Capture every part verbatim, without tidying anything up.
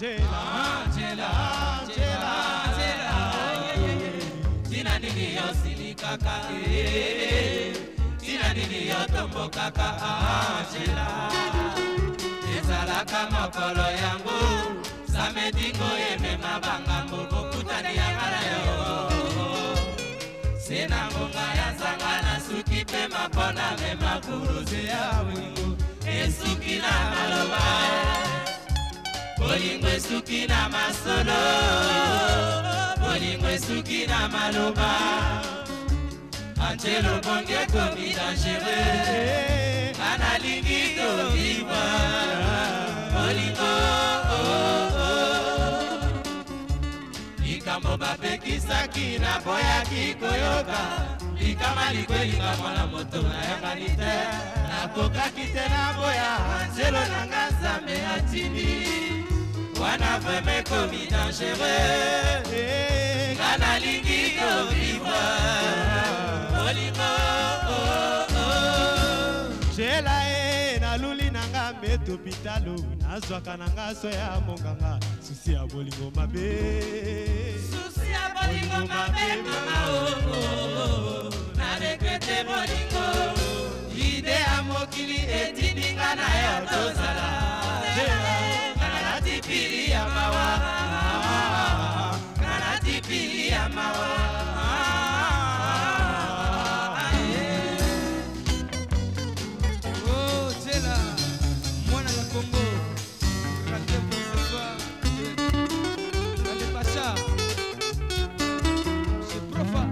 Angela, Angela, Angela, Angela. Tina nini yo silikaka, tina nini yo tombokaka, Angela. Ezalaka mokolo yangu, samedingo emema bangambo bokutani ya ngala yo. Sena ngonga ya zanga na suki pe mapona mema kuruze ya wingu. Esuki na maloba, bolingo esuki na masolo, bolingo esuki na maloba. Angelo bonge komi dangereux, analingi to viva, bolingo oh oh. Likambo bapekisaki na boyaki koyoka, likama likwelinga mwana moto na yangani te. Nakokaki te na boya, Angelo nanga Nzambe atindi. Wana vreme komi dangereux, ngana lingi ko vivre, bolingo oh oh. Angela e na luli nanga meto pitalo, nazwaka nanga so ya monganga, susi ya bolingo mabe. Susi ya bolingo mabe mama oh oh. Na regrete bolingo, ide ya mokili etindinga na yo tozala. Kana tipili ya mawa, kana tipili ya mawa. Oh Angela, mwana la Congo, raté pour ce soir. Allez Pacha, c'est profa.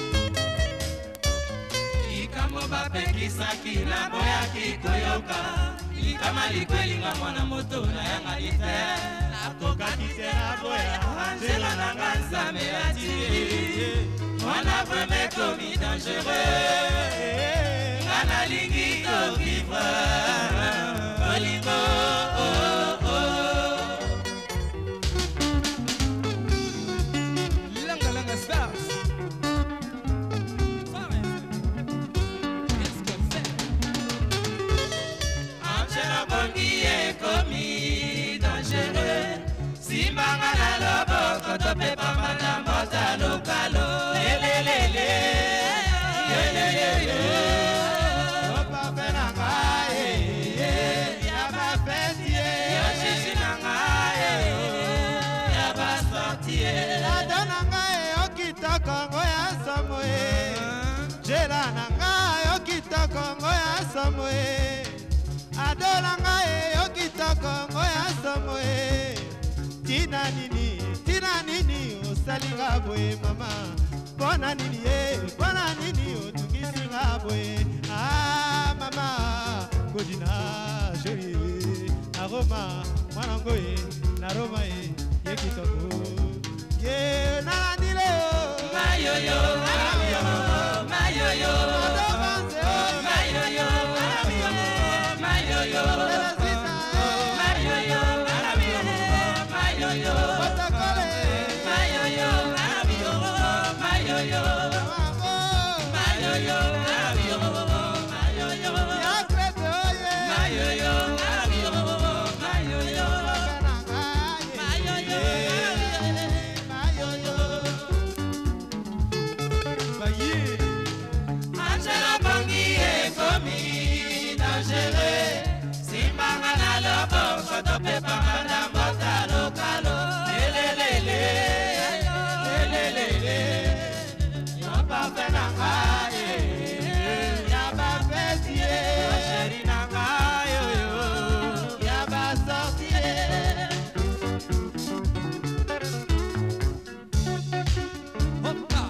Likambo bapekisaki na boyaki koyoka, likama likwelinga mwana moto na yanga ite. Nakokaki te na boya, Angela nanga Nzambe atindi. Mwana vreme komi dangereux, ngana lingi ko vivre, bolingo oh oh. Langa langa stars. Qu'est-ce qu'elle fait? Angela bongi ekomi dangereux, simbanga na loboko topepa manda mbota lokalo. Lelelele, lelelele, opa pena ngaye, ya bafetie, ya shishi na ngaye, ya basortie. Adona ngaye okitoko ngoya samoe, Angela na ngaye okitoko ngoya samoe, Adona ngaye okitoko ngoya samoe. Tina nini, tina nini osalinga boye mama, bona nini ye, bona nini otungisinga boye. Ah mama, kodina chérie, na Roma, mwana ngoye, na Roma ye, ye kitoko, ye nalandile yo. Mayoyo, mayoyo, mayoyo, mayoyo, mayoyo, mayoyo, Protocole, mayoyo, mayoyo, mayoyo, mayoyo, mayoyo, ya krete oye, mayoyo, mayoyo, mayoyo, mayoyo, mayoyo. Baye. Angela bongi ekomi dangereux, simbanga na loboko topepa manda mbota lokalo. Lelelele, lelelele, yo pape na ngaye, ya bafetie, ya sheri na ngaye, ya basortie. Hoppa.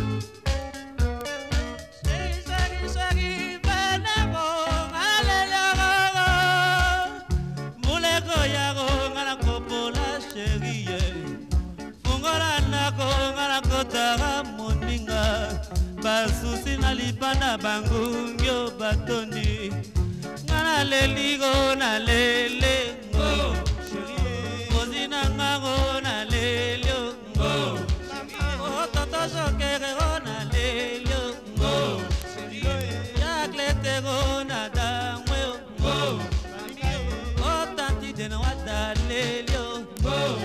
Sheri, sheri, sheri, venemo, alelele, muleko yako ngana kopola sherie fungola nako ngana kotaka moninga basusi na lipanda bangungyo batondi ngana leligo na lelengo kozina ngango na lelio ototo sokere na lelio yakletego na dangwe o tanti jena wada lelio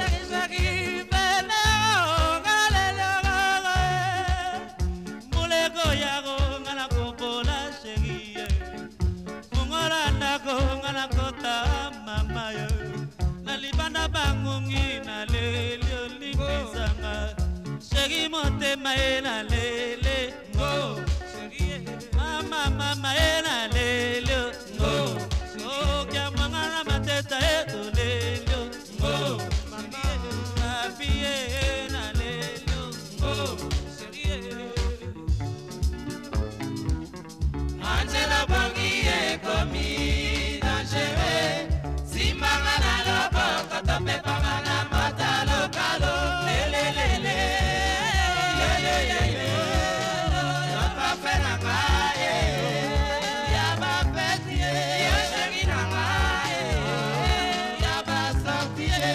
bangungi na lele olimbisanga sheri motema ye na lele ngo mama mama ye na lele ngo okia mwanga na mateta ye to lele ngo papi ye na lele ngo Angela Bongi ye komi dangereux Simbanga na lobo kotope pamana mata lokalo Lele lele Lele lele Yopa fena ngaye Yaba feti ye Yoshegi na ngaye Yaba sorti ye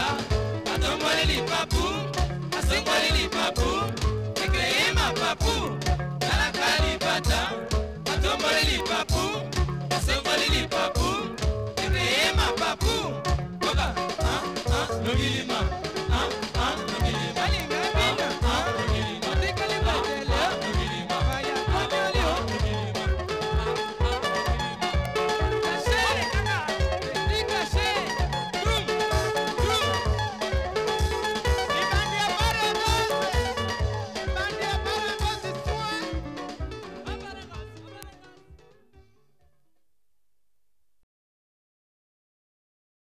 Papu,